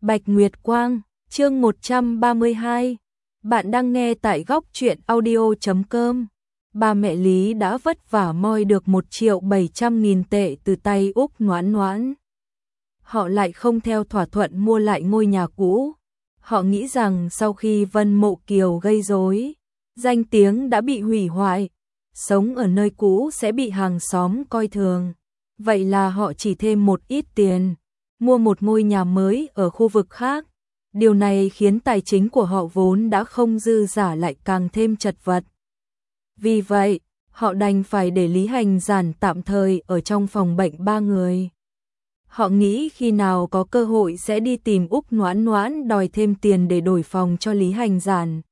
Bạch Nguyệt Quang, chương 132. Bạn đang nghe tại góc truyện audio.com. Ba mẹ Lý đã vất vả moi được 1.700.000 tệ từ tay Úc Noãn Noãn. Họ lại không theo thỏa thuận mua lại ngôi nhà cũ. Họ nghĩ rằng sau khi Vân Mộ Kiều gây rối, danh tiếng đã bị hủy hoại, sống ở nơi cũ sẽ bị hàng xóm coi thường. Vậy là họ chỉ thêm một ít tiền, mua một ngôi nhà mới ở khu vực khác. Điều này khiến tài chính của họ vốn đã không dư giả lại càng thêm chật vật. Vì vậy, họ đành phải để Lý Hành Giản tạm thời ở trong phòng bệnh 3 người. Họ nghĩ khi nào có cơ hội sẽ đi tìm Úc Noãn Noãn đòi thêm tiền để đổi phòng cho Lý Hành Giản.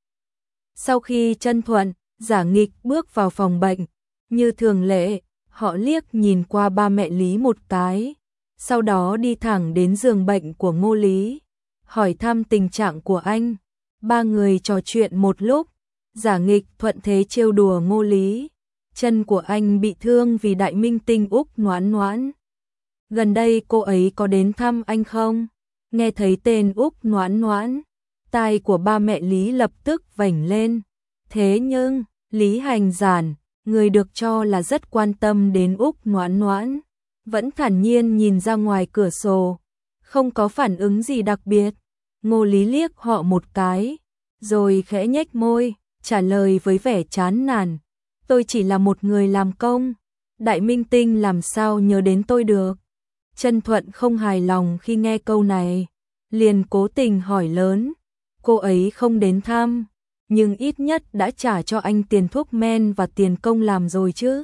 Sau khi Chân Thuận, Giả Nghịch bước vào phòng bệnh, như thường lệ, họ liếc nhìn qua ba mẹ Lý một cái, sau đó đi thẳng đến giường bệnh của Ngô Lý, hỏi thăm tình trạng của anh. Ba người trò chuyện một lúc, Giả Nghịch thuận thế trêu đùa Ngô Lý. Chân của anh bị thương vì đại minh tinh Úc Noãn Noãn. Gần đây cô ấy có đến thăm anh không? Nghe thấy tên Úc Noãn Noãn, tai của ba mẹ Lý lập tức vểnh lên. Thế nhưng, Lý Hành Giản, người được cho là rất quan tâm đến Úc Noãn Noãn, vẫn thản nhiên nhìn ra ngoài cửa sổ, không có phản ứng gì đặc biệt. Ngô Lý liếc họ một cái, rồi khẽ nhếch môi, trả lời với vẻ chán nản. Tôi chỉ là một người làm công, đại minh tinh làm sao nhớ đến tôi được. Chân Thuận không hài lòng khi nghe câu này, liền cố tình hỏi lớn. Cô ấy không đến thăm, nhưng ít nhất đã trả cho anh tiền thuốc men và tiền công làm rồi chứ.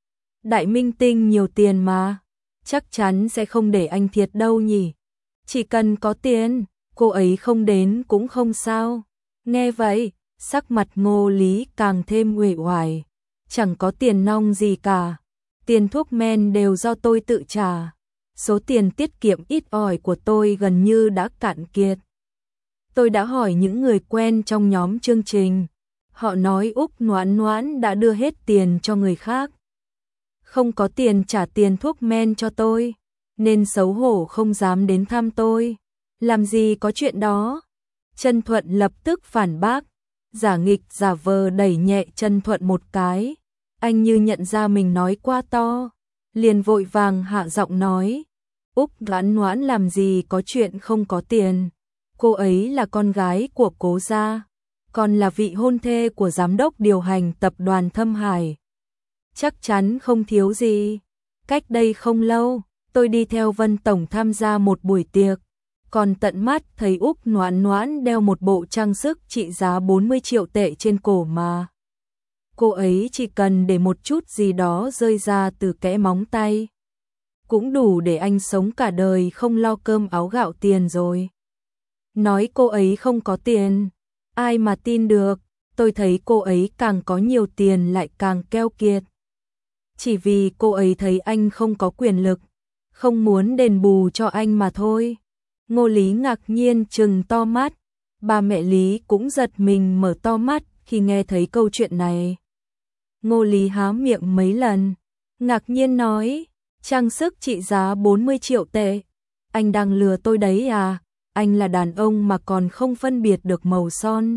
Đại minh tinh nhiều tiền mà, chắc chắn sẽ không để anh thiệt đâu nhỉ. Chỉ cần có tiền, cô ấy không đến cũng không sao. Nghe vậy, sắc mặt Ngô Lý càng thêm uể oải. Chẳng có tiền nong gì cả, tiền thuốc men đều do tôi tự trả. Số tiền tiết kiệm ít ỏi của tôi gần như đã cạn kiệt. Tôi đã hỏi những người quen trong nhóm chương trình, họ nói Úc Noãn Noãn đã đưa hết tiền cho người khác. Không có tiền trả tiền thuốc men cho tôi, nên xấu hổ không dám đến thăm tôi. Làm gì có chuyện đó. Chân Thuận lập tức phản bác. Giả Nghịch giả vờ đẩy nhẹ Chân Thuận một cái. Anh như nhận ra mình nói quá to, liền vội vàng hạ giọng nói. Úc Noãn Noãn làm gì có chuyện không có tiền. Cô ấy là con gái của Cố gia, còn là vị hôn thê của giám đốc điều hành tập đoàn Thâm Hải. Chắc chắn không thiếu gì. Cách đây không lâu, tôi đi theo Vân Tổng tham gia một buổi tiệc, còn tận mắt thấy Úc Noãn Noãn đeo một bộ trang sức trị giá 40 triệu tệ trên cổ mà. Cô ấy chỉ cần để một chút gì đó rơi ra từ kẽ móng tay, cũng đủ để anh sống cả đời không lo cơm áo gạo tiền rồi. Nói cô ấy không có tiền, ai mà tin được. Tôi thấy cô ấy càng có nhiều tiền lại càng keo kiệt. Chỉ vì cô ấy thấy anh không có quyền lực, không muốn đền bù cho anh mà thôi. Ngô Lý ngạc nhiên trừng to mắt, ba mẹ Lý cũng giật mình mở to mắt khi nghe thấy câu chuyện này. Ngô Lý há miệng mấy lần, ngạc nhiên nói, trang sức trị giá 40 triệu tệ, anh đang lừa tôi đấy à? Anh là đàn ông mà còn không phân biệt được màu son,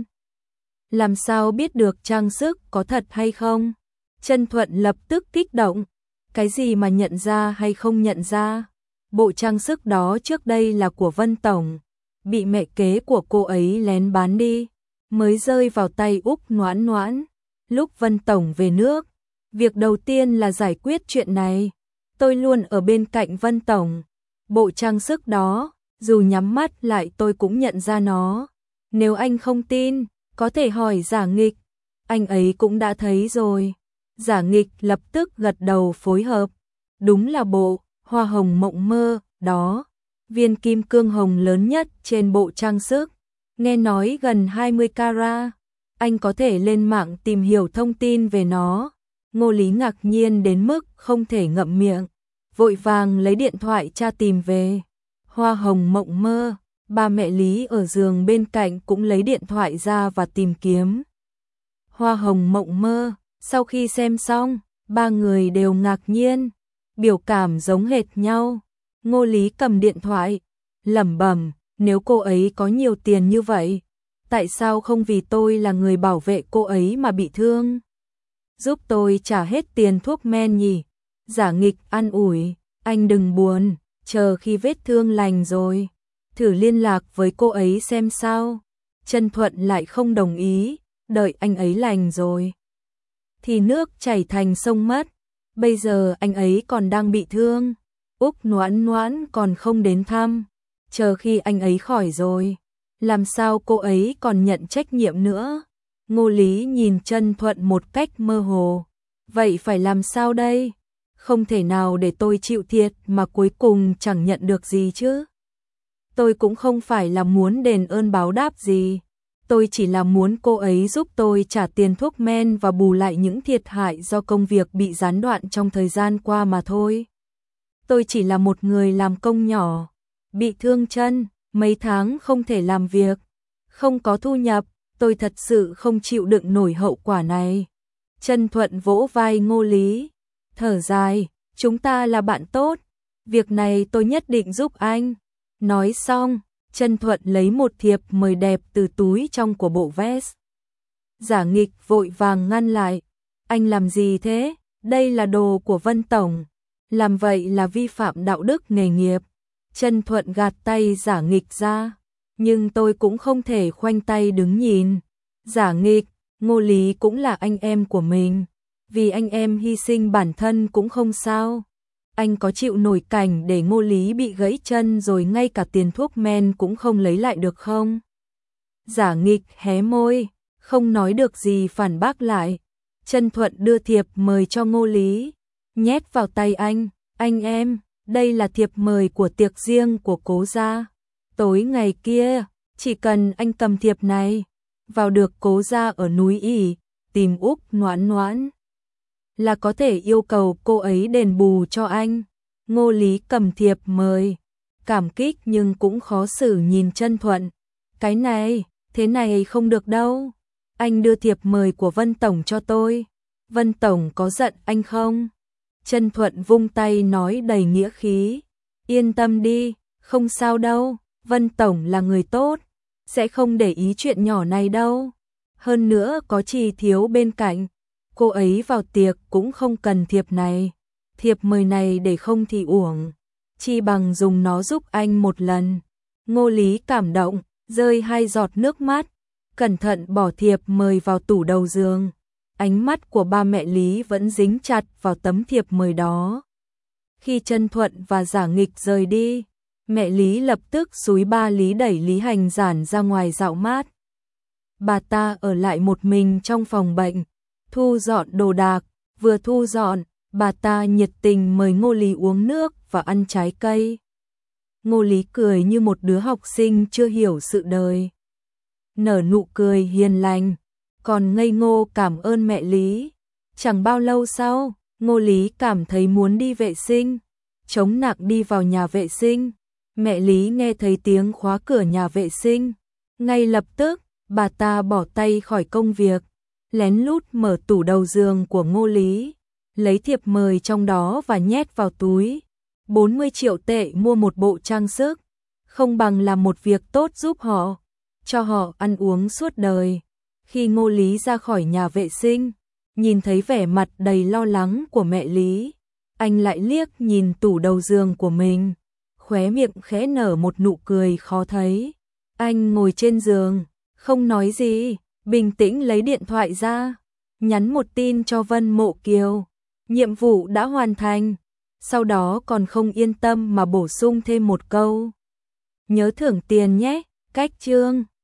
làm sao biết được trang sức có thật hay không? Chân Thuận lập tức kích động. Cái gì mà nhận ra hay không nhận ra? Bộ trang sức đó trước đây là của Vân Tổng, bị mẹ kế của cô ấy lén bán đi, mới rơi vào tay Úc Noãn Noãn. Lúc Vân Tổng về nước, việc đầu tiên là giải quyết chuyện này. Tôi luôn ở bên cạnh Vân Tổng. Bộ trang sức đó, dù nhắm mắt lại tôi cũng nhận ra nó. Nếu anh không tin, có thể hỏi Giả Nghịch, anh ấy cũng đã thấy rồi. Giả Nghịch lập tức gật đầu phối hợp. Đúng là bộ hoa hồng mộng mơ đó, viên kim cương hồng lớn nhất trên bộ trang sức, nghe nói gần 20 carat. Anh có thể lên mạng tìm hiểu thông tin về nó. Ngô Lý ngạc nhiên đến mức không thể ngậm miệng, vội vàng lấy điện thoại tra tìm về. Hoa hồng mộng mơ, ba mẹ Lý ở giường bên cạnh cũng lấy điện thoại ra và tìm kiếm. Hoa hồng mộng mơ, sau khi xem xong, ba người đều ngạc nhiên, biểu cảm giống hệt nhau. Ngô Lý cầm điện thoại, lẩm bẩm, Nếu cô ấy có nhiều tiền như vậy, tại sao không vì tôi là người bảo vệ cô ấy mà bị thương? Giúp tôi trả hết tiền thuốc men nhỉ? Giả Nghịch an ủi, anh đừng buồn, chờ khi vết thương lành rồi, thử liên lạc với cô ấy xem sao. Trân Thuận lại không đồng ý, đợi anh ấy lành rồi thì nước chảy thành sông mất. Bây giờ anh ấy còn đang bị thương, Úc Noãn Noãn còn không đến thăm, chờ khi anh ấy khỏi rồi, làm sao cô ấy còn nhận trách nhiệm nữa? Ngô Lý nhìn Trân Thuận một cách mơ hồ. Vậy phải làm sao đây? Không thể nào để tôi chịu thiệt mà cuối cùng chẳng nhận được gì chứ. Tôi cũng không phải là muốn đền ơn báo đáp gì. Tôi chỉ là muốn cô ấy giúp tôi trả tiền thuốc men và bù lại những thiệt hại do công việc bị gián đoạn trong thời gian qua mà thôi. Tôi chỉ là một người làm công nhỏ, bị thương chân, mấy tháng không thể làm việc, không có thu nhập, tôi thật sự không chịu đựng nổi hậu quả này. Trân Thuận vỗ vai Ngô Lý, thở dài, chúng ta là bạn tốt, việc này tôi nhất định giúp anh. Nói xong, Trân Thuận lấy một thiệp mời đẹp từ túi trong của bộ vest. Giả Nghịch vội vàng ngăn lại, anh làm gì thế? Đây là đồ của Vân Tổng, làm vậy là vi phạm đạo đức nghề nghiệp. Trân Thuận gạt tay Giả Nghịch ra, nhưng tôi cũng không thể khoanh tay đứng nhìn. Giả Nghịch, Ngô Lý cũng là anh em của mình, vì anh em hy sinh bản thân cũng không sao. Anh có chịu nổi cảnh để Ngô Lý bị gãy chân rồi ngay cả tiền thuốc men cũng không lấy lại được không? Giả Nghịch hé môi, không nói được gì phản bác lại. Trân Thuận đưa thiệp mời cho Ngô Lý, nhét vào tay anh em, đây là thiệp mời của tiệc riêng của Cố gia. Tối ngày kia, chỉ cần anh cầm thiệp này, vào được Cố gia ở núi Ỉ, tìm Úc Noãn Noãn, là có thể yêu cầu cô ấy đền bù cho anh. Ngô Lý cầm thiệp mời, cảm kích nhưng cũng khó xử nhìn Trân Thuận. Cái này, thế này không được đâu. Anh đưa thiệp mời của Vân Tổng cho tôi. Vân Tổng có giận anh không? Trân Thuận vung tay nói đầy nghĩa khí. Yên tâm đi, không sao đâu. Vân Tổng là người tốt, sẽ không để ý chuyện nhỏ này đâu. Hơn nữa có Trì Thiếu bên cạnh, cô ấy vào tiệc cũng không cần thiệp này. Thiệp mời này để không thì uổng, chi bằng dùng nó giúp anh một lần. Ngô Lý cảm động, rơi 2 giọt nước mắt, cẩn thận bỏ thiệp mời vào tủ đầu giường. Ánh mắt của ba mẹ Lý vẫn dính chặt vào tấm thiệp mời đó. Khi Trân Thuận và Giả Nghịch rời đi, mẹ Lý lập tức xúi ba Lý đẩy Lý Hành Giản ra ngoài dạo mát. Bà ta ở lại một mình trong phòng bệnh, thu dọn đồ đạc. Vừa thu dọn, bà ta nhiệt tình mời Ngô Lý uống nước và ăn trái cây. Ngô Lý cười như một đứa học sinh chưa hiểu sự đời, nở nụ cười hiền lành, còn ngây ngô cảm ơn mẹ Lý. Chẳng bao lâu sau, Ngô Lý cảm thấy muốn đi vệ sinh, chống nặng đi vào nhà vệ sinh. Mẹ Lý nghe thấy tiếng khóa cửa nhà vệ sinh, ngay lập tức, bà ta bỏ tay khỏi công việc, lén lút mở tủ đầu giường của Ngô Lý, lấy thiệp mời trong đó và nhét vào túi. 40 triệu tệ mua một bộ trang sức, không bằng làm một việc tốt giúp họ, cho họ ăn uống suốt đời. Khi Ngô Lý ra khỏi nhà vệ sinh, nhìn thấy vẻ mặt đầy lo lắng của mẹ Lý, anh lại liếc nhìn tủ đầu giường của mình, khóe miệng khẽ nở một nụ cười khó thấy. Anh ngồi trên giường, không nói gì, bình tĩnh lấy điện thoại ra, nhắn một tin cho Vân Mộ Kiều. Nhiệm vụ đã hoàn thành. Sau đó còn không yên tâm mà bổ sung thêm một câu: nhớ thưởng tiền nhé. Cách chương